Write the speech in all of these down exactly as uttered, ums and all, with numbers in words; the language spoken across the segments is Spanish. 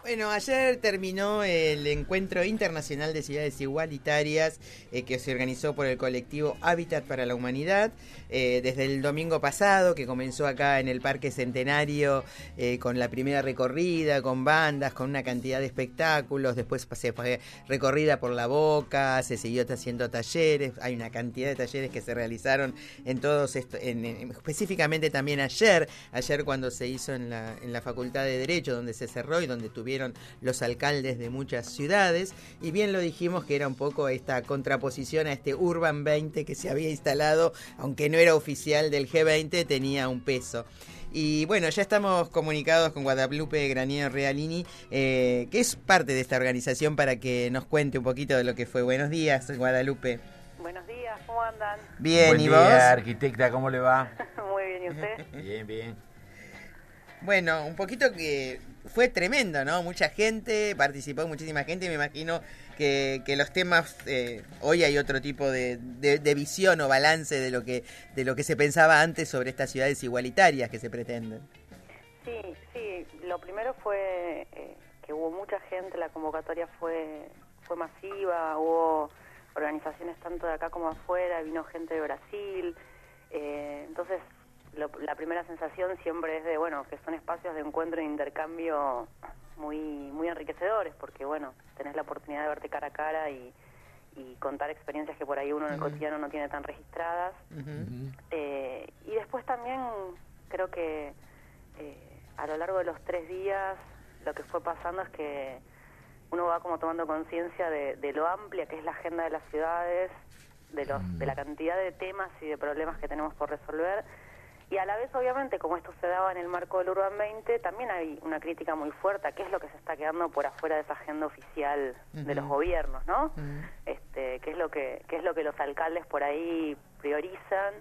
Bueno, ayer terminó el Encuentro Internacional de Ciudades Igualitarias eh, que se organizó por el colectivo Hábitat para la Humanidad eh, desde el domingo pasado, que comenzó acá en el Parque Centenario eh, con la primera recorrida, con bandas, con una cantidad de espectáculos. Después se fue recorrida por La Boca, se siguió haciendo talleres. Hay una cantidad de talleres que se realizaron en todos estos, en, en, específicamente también ayer, ayer cuando se hizo en la, en la Facultad de Derecho, donde se cerró y donde tuvieron los alcaldes de muchas ciudades, y bien lo dijimos que era un poco esta contraposición a este Urban veinte que se había instalado, aunque no era oficial del G veinte, tenía un peso. Y bueno, ya estamos comunicados con Guadalupe Granier Realini, eh, que es parte de esta organización, para que nos cuente un poquito de lo que fue. Buenos días, Guadalupe. Buenos días, ¿cómo andan? Bien, Buen ¿y día, vos? arquitecta, ¿cómo le va? Muy bien, ¿y usted? Bien, bien. Bueno, un poquito que fue tremendo, ¿no? Mucha gente, participó muchísima gente, y me imagino que, que los temas, eh, hoy hay otro tipo de, de, de visión o balance de lo que de lo que se pensaba antes sobre estas ciudades igualitarias que se pretenden. Sí, sí, lo primero fue eh, que hubo mucha gente, la convocatoria fue, fue masiva, hubo organizaciones tanto de acá como afuera, vino gente de Brasil, eh, entonces... Lo, la primera sensación siempre es de, bueno, que son espacios de encuentro e intercambio muy muy enriquecedores, porque, bueno, tenés la oportunidad de verte cara a cara y, y contar experiencias que por ahí uno en el uh-huh. cotidiano no tiene tan registradas. Uh-huh. Eh, y después también creo que eh, a lo largo de los tres días lo que fue pasando es que uno va como tomando conciencia de, de lo amplia que es la agenda de las ciudades, de, los, uh-huh. de la cantidad de temas y de problemas que tenemos por resolver. Y a la vez, obviamente, como esto se daba en el marco del Urban veinte, también hay una crítica muy fuerte a qué es lo que se está quedando por afuera de esa agenda oficial uh-huh. de los gobiernos, ¿no? Uh-huh. Este, qué es lo que qué es lo que los alcaldes por ahí priorizan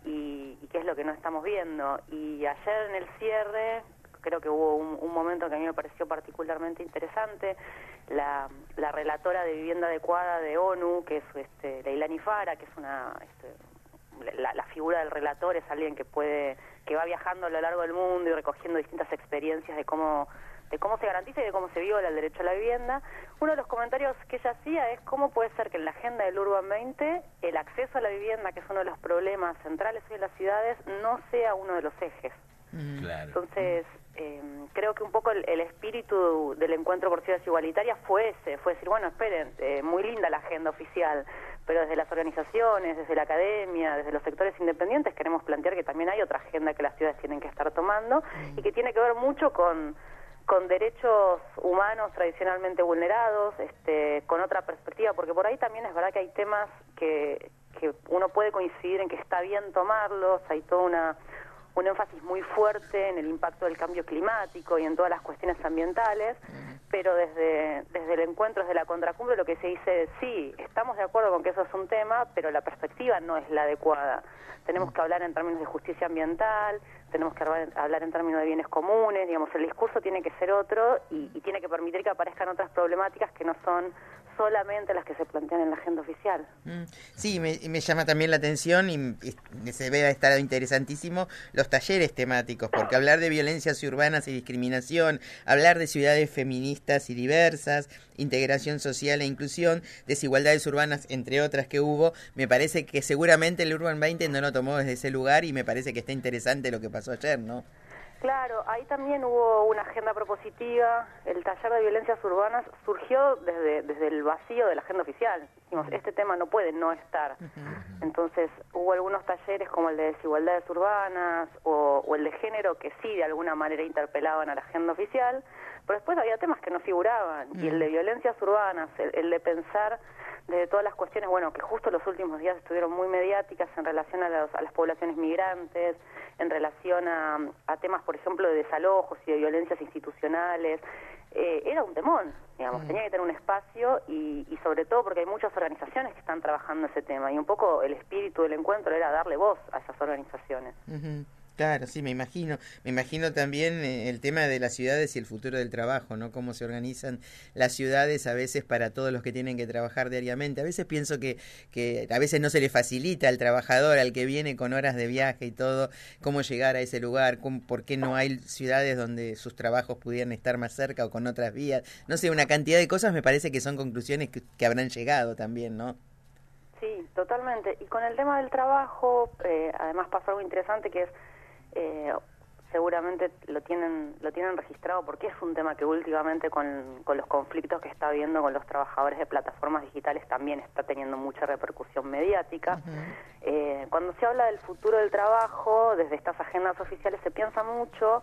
y, y qué es lo que no estamos viendo. Y ayer en el cierre, creo que hubo un, un momento que a mí me pareció particularmente interesante. La, la relatora de vivienda adecuada de ONU, que es este, Leilani Fara, que es una... Este, La, la figura del relator es alguien que puede que va viajando a lo largo del mundo y recogiendo distintas experiencias de cómo de cómo se garantiza y de cómo se viola el derecho a la vivienda. Uno de los comentarios que ella hacía es cómo puede ser que en la agenda del Urban veinte el acceso a la vivienda, que es uno de los problemas centrales hoy en las ciudades, no sea uno de los ejes. Mm. Claro. Entonces, eh, creo que un poco el, el espíritu del encuentro por ciudades igualitarias fue ese, fue decir, bueno, esperen, eh, muy linda la agenda oficial, pero desde las organizaciones, desde la academia, desde los sectores independientes queremos plantear que también hay otra agenda que las ciudades tienen que estar tomando y que tiene que ver mucho con, con derechos humanos tradicionalmente vulnerados, este, con otra perspectiva, porque por ahí también es verdad que hay temas que, que uno puede coincidir en que está bien tomarlos, hay toda una... un énfasis muy fuerte en el impacto del cambio climático y en todas las cuestiones ambientales, pero desde desde el encuentro, desde la contracumbre, lo que se dice es, sí, estamos de acuerdo con que eso es un tema, pero la perspectiva no es la adecuada. Tenemos que hablar en términos de justicia ambiental, tenemos que hablar en términos de bienes comunes, digamos, el discurso tiene que ser otro y, y tiene que permitir que aparezcan otras problemáticas que no son solamente las que se plantean en la agenda oficial. Sí, me, me llama también la atención y, y se ve a estar interesantísimo los talleres temáticos, porque hablar de violencias urbanas y discriminación, hablar de ciudades feministas y diversas, integración social e inclusión, desigualdades urbanas, entre otras que hubo, me parece que seguramente el Urban veinte no lo tomó desde ese lugar y me parece que está interesante lo que pasó ayer, ¿no? Claro, ahí también hubo una agenda propositiva. El taller de violencias urbanas surgió desde desde el vacío de la agenda oficial. Dijimos, este tema no puede no estar. Entonces hubo algunos talleres como el de desigualdades urbanas o, o el de género que sí de alguna manera interpelaban a la agenda oficial, pero después había temas que no figuraban. Y el de violencias urbanas, el, el de pensar desde todas las cuestiones, bueno, que justo los últimos días estuvieron muy mediáticas en relación a, los, a las poblaciones migrantes, en relación a, a temas, por ejemplo, de desalojos y de violencias institucionales, eh, era un temón, digamos, mm. tenía que tener un espacio y, y sobre todo porque hay muchas organizaciones que están trabajando ese tema y un poco el espíritu del encuentro era darle voz a esas organizaciones. Uh-huh. Claro, sí, me imagino. Me imagino también eh, el tema de las ciudades y el futuro del trabajo, ¿no? Cómo se organizan las ciudades a veces para todos los que tienen que trabajar diariamente. A veces pienso que, que a veces no se le facilita al trabajador, al que viene con horas de viaje y todo, cómo llegar a ese lugar, cómo, por qué no hay ciudades donde sus trabajos pudieran estar más cerca o con otras vías. No sé, una cantidad de cosas me parece que son conclusiones que, que habrán llegado también, ¿no? Sí, totalmente. Y con el tema del trabajo, eh, además pasó algo interesante que es, eh, seguramente lo tienen lo tienen registrado porque es un tema que últimamente con, con los conflictos que está habiendo con los trabajadores de plataformas digitales también está teniendo mucha repercusión mediática. Uh-huh. Eh, cuando se habla del futuro del trabajo, desde estas agendas oficiales se piensa mucho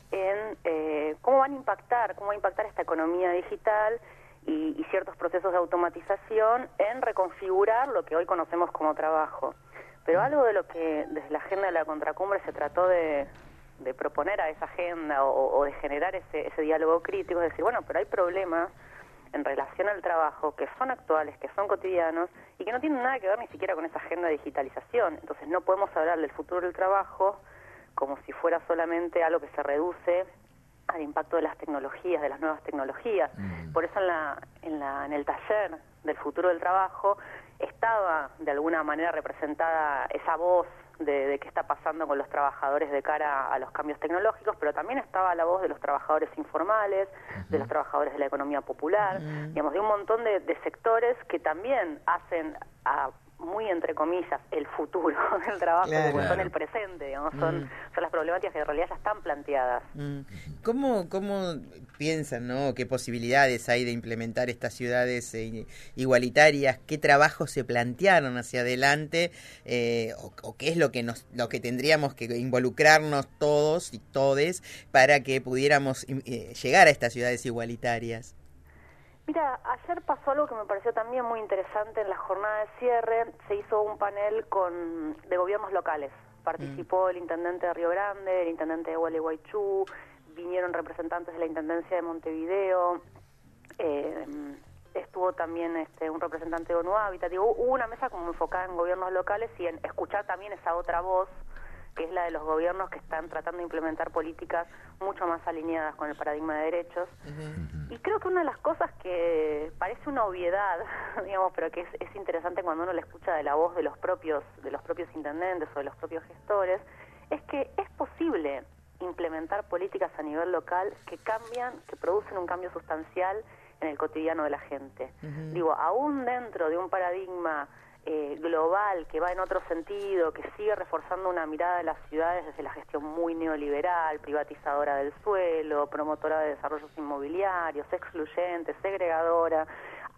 en eh, cómo van a impactar, cómo va a impactar esta economía digital y, y ciertos procesos de automatización en reconfigurar lo que hoy conocemos como trabajo. Pero algo de lo que desde la agenda de la contracumbre se trató de, de proponer a esa agenda o, o de generar ese, ese diálogo crítico, es decir, bueno, pero hay problemas en relación al trabajo que son actuales, que son cotidianos y que no tienen nada que ver ni siquiera con esa agenda de digitalización. Entonces no podemos hablar del futuro del trabajo como si fuera solamente algo que se reduce al impacto de las tecnologías, de las nuevas tecnologías. Mm. Por eso en, la, en, la, en el taller del futuro del trabajo estaba de alguna manera representada esa voz de, de qué está pasando con los trabajadores de cara a los cambios tecnológicos, pero también estaba la voz de los trabajadores informales, uh-huh. de los trabajadores de la economía popular, uh-huh. digamos, de un montón de, de sectores que también hacen a muy entre comillas el futuro del trabajo, claro, porque son el presente, digamos, son, mm. son las problemáticas que en realidad ya están planteadas. Mm. ¿Cómo, cómo piensan, no? ¿Qué posibilidades hay de implementar estas ciudades eh, igualitarias? ¿Qué trabajos se plantearon hacia adelante? Eh, o, o qué es lo que nos, lo que tendríamos que involucrarnos todos y todes para que pudiéramos eh, llegar a estas ciudades igualitarias? Mira, ayer pasó algo que me pareció también muy interesante en la jornada de cierre. Se hizo un panel con de gobiernos locales. Participó mm. el intendente de Río Grande, el intendente de Gualeguaychú, vinieron representantes de la Intendencia de Montevideo, eh, estuvo también este, un representante de ONU Hábitat. Digo, hubo una mesa como enfocada en gobiernos locales y en escuchar también esa otra voz, que es la de los gobiernos que están tratando de implementar políticas mucho más alineadas con el paradigma de derechos. Uh-huh. Y creo que una de las cosas que parece una obviedad, digamos, pero que es, es interesante cuando uno la escucha de la voz de los propios de los propios intendentes o de los propios gestores, es que es posible implementar políticas a nivel local que cambian, que producen un cambio sustancial en el cotidiano de la gente. Uh-huh. Digo, aún dentro de un paradigma Eh, global, que va en otro sentido, que sigue reforzando una mirada de las ciudades desde la gestión muy neoliberal, privatizadora del suelo, promotora de desarrollos inmobiliarios, excluyente, segregadora.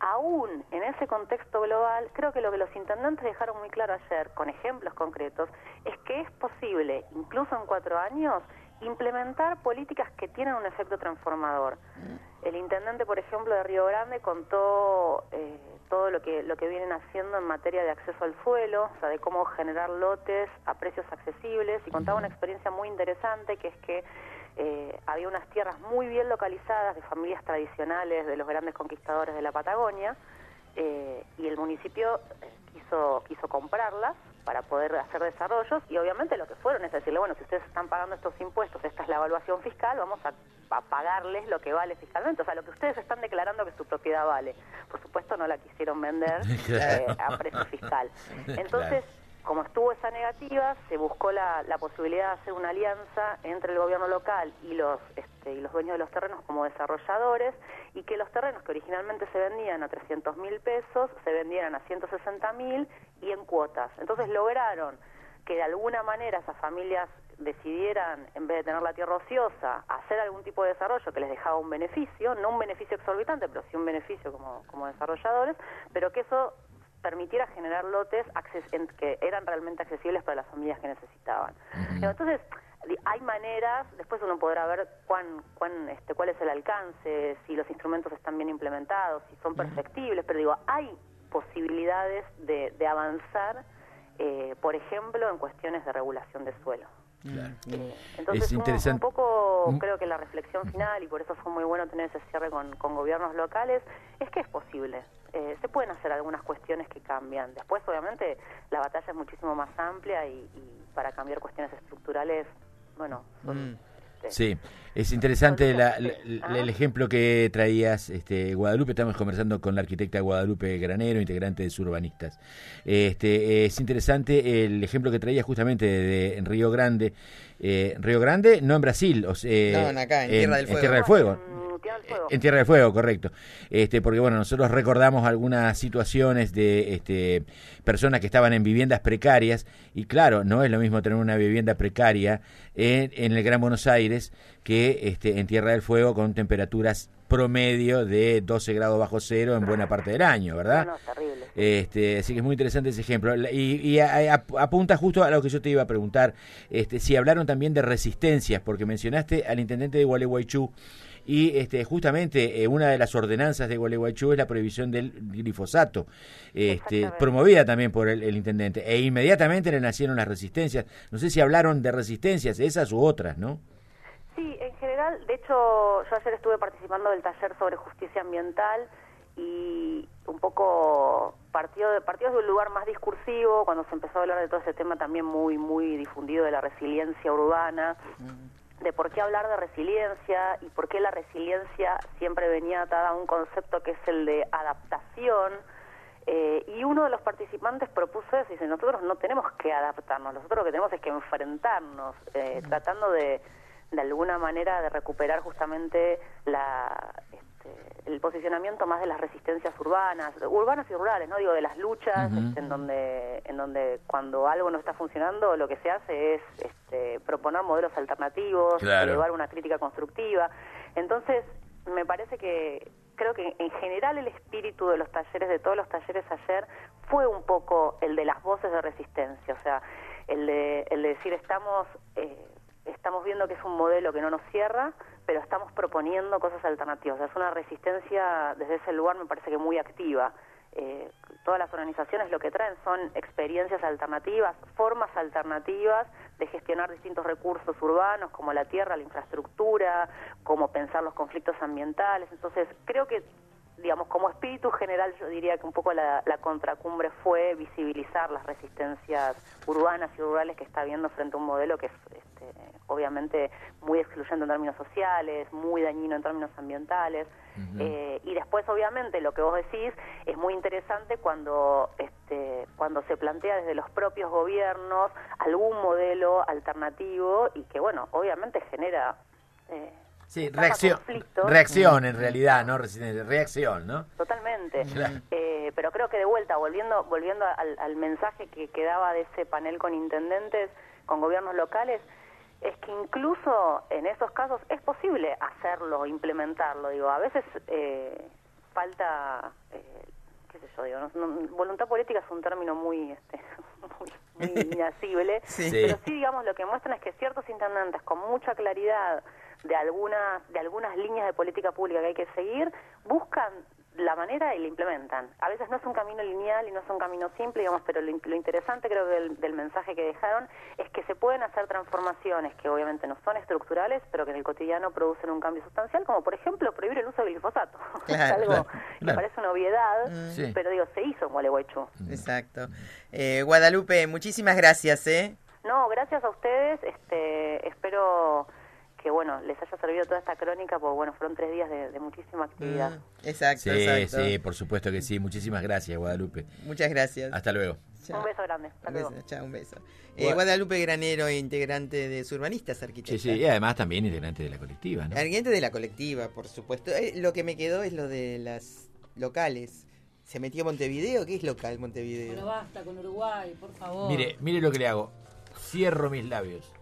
Aún en ese contexto global, creo que lo que los intendentes dejaron muy claro ayer, con ejemplos concretos, es que es posible, incluso en cuatro años, implementar políticas que tienen un efecto transformador. El intendente, por ejemplo, de Río Grande contó eh, todo lo que lo que vienen haciendo en materia de acceso al suelo, o sea, de cómo generar lotes a precios accesibles, y contaba una experiencia muy interesante, que es que eh, había unas tierras muy bien localizadas de familias tradicionales de los grandes conquistadores de la Patagonia, eh, y el municipio quiso quiso comprarlas para poder hacer desarrollos, y obviamente lo que fueron es decirle, bueno, si ustedes están pagando estos impuestos, esta es la evaluación fiscal, vamos a, a pagarles lo que vale fiscalmente, o sea, lo que ustedes están declarando que su propiedad vale. Por supuesto no la quisieron vender eh, a precio fiscal. Entonces, claro, como estuvo esa negativa, se buscó la, la posibilidad de hacer una alianza entre el gobierno local y los este, y los dueños de los terrenos como desarrolladores, y que los terrenos que originalmente se vendían a trescientos mil pesos se vendieran a ciento sesenta mil y en cuotas. Entonces lograron que de alguna manera esas familias decidieran, en vez de tener la tierra ociosa, hacer algún tipo de desarrollo que les dejaba un beneficio, no un beneficio exorbitante, pero sí un beneficio como, como desarrolladores, pero que eso permitiera generar lotes que eran realmente accesibles para las familias que necesitaban. Uh-huh. Entonces, hay maneras, después uno podrá ver cuán, cuán, este, cuál es el alcance, si los instrumentos están bien implementados, si son perfectibles, pero digo, hay posibilidades de, de avanzar, eh, por ejemplo, en cuestiones de regulación de suelo. Claro. Eh, entonces, es interesante. Un, un poco creo que la reflexión final, y por eso fue muy bueno tener ese cierre con, con gobiernos locales, es que es posible. Eh, se pueden hacer algunas cuestiones que cambian. Después, obviamente, la batalla es muchísimo más amplia y, y para cambiar cuestiones estructurales bueno, son... Mm. Sí, es interesante la, la, Ah. la- el ejemplo que traías, este, Guadalupe. Estamos conversando con la arquitecta Guadalupe Granero, integrante de Surbanistas. Este, es interesante el ejemplo que traías justamente de, de en Río Grande. Eh, Río Grande, no en Brasil, o sea, No, acá, en Tierra del Fuego. Tierra del Fuego. En Tierra del Fuego. En Tierra del Fuego, correcto. Este, porque bueno, nosotros recordamos algunas situaciones de este, personas que estaban en viviendas precarias y claro, no es lo mismo tener una vivienda precaria en, en el Gran Buenos Aires que este, en Tierra del Fuego con temperaturas promedio de doce grados bajo cero en buena parte del año, ¿verdad? No, no, terrible. Este, así que es muy interesante ese ejemplo. Y, y a- a- apunta justo a lo que yo te iba a preguntar. Este, si hablaron también de resistencias, porque mencionaste al intendente de Gualeguaychú y este, justamente eh, una de las ordenanzas de Gualeguaychú es la prohibición del glifosato, este, Exactamente. promovida también por el, el intendente. E inmediatamente le nacieron las resistencias. No sé si hablaron de resistencias, esas u otras, ¿no? Sí, en general, de hecho, yo ayer estuve participando del taller sobre justicia ambiental y un poco partió de, partió de un lugar más discursivo, cuando se empezó a hablar de todo ese tema también muy, muy difundido de la resiliencia urbana, de por qué hablar de resiliencia y por qué la resiliencia siempre venía atada a un concepto que es el de adaptación. Eh, y uno de los participantes propuso eso y dice, nosotros no tenemos que adaptarnos, nosotros lo que tenemos es que enfrentarnos, eh, tratando de, de alguna manera de recuperar justamente la, este, el posicionamiento más de las resistencias urbanas, urbanas y rurales, no digo de las luchas, Uh-huh. este, en donde en donde cuando algo no está funcionando lo que se hace es este, proponer modelos alternativos, Claro. elevar una crítica constructiva. Entonces, me parece que creo que en general el espíritu de los talleres, de todos los talleres ayer, fue un poco el de las voces de resistencia, o sea, el de, el de decir estamos eh, estamos viendo que es un modelo que no nos cierra, pero estamos proponiendo cosas alternativas. O sea, es una resistencia desde ese lugar, me parece que muy activa. Eh, todas las organizaciones lo que traen son experiencias alternativas, formas alternativas de gestionar distintos recursos urbanos, como la tierra, la infraestructura, como pensar los conflictos ambientales. Entonces, creo que, digamos, como espíritu general, yo diría que un poco la, la contracumbre fue visibilizar las resistencias urbanas y rurales que está habiendo frente a un modelo que es, este, obviamente, muy excluyente en términos sociales, muy dañino en términos ambientales. Uh-huh. Eh, y después, obviamente, lo que vos decís es muy interesante cuando este, cuando se plantea desde los propios gobiernos algún modelo alternativo y que, bueno, obviamente genera... Eh, Sí, tapa reacción, conflictos. reacción en realidad, no resistencia, reacción, ¿no? Totalmente. Claro. Eh, pero creo que de vuelta, volviendo volviendo al, al mensaje que quedaba de ese panel con intendentes, con gobiernos locales, es que incluso en esos casos es posible hacerlo, implementarlo. Digo, a veces eh, falta, eh, qué sé yo, digo, no, no, voluntad política es un término muy, este, muy, muy inacible, Sí. pero sí, digamos, lo que muestran es que ciertos intendentes con mucha claridad de algunas de algunas líneas de política pública que hay que seguir, buscan la manera y la implementan. A veces no es un camino lineal y no es un camino simple, digamos, pero lo, lo interesante creo que del, del mensaje que dejaron es que se pueden hacer transformaciones que obviamente no son estructurales, pero que en el cotidiano producen un cambio sustancial, como por ejemplo prohibir el uso del glifosato. Claro, es algo claro, que claro. parece una obviedad, Mm. Sí. pero digo, se hizo en Gualeguaychú. Exacto. Eh, Guadalupe, muchísimas gracias, ¿eh? No, gracias a ustedes, este, espero que bueno les haya servido toda esta crónica, porque bueno, fueron tres días de, de muchísima actividad. Mm, exacto, Sí, exacto. sí, por supuesto que sí. Muchísimas gracias, Guadalupe. Muchas gracias. Hasta luego. Chao. Un beso grande, hasta Un luego. beso, chao, un beso. Eh, Gua- Guadalupe Granero, integrante de Surbanistas, arquitecta. Sí, sí, y además también integrante de la colectiva, ¿no? Integrante de la colectiva, por supuesto. Eh, lo que me quedó es lo de las locales. ¿Se metió Montevideo? ¿Qué es local Montevideo? Bueno, basta con Uruguay, por favor. Mire, mire lo que le hago. Cierro mis labios.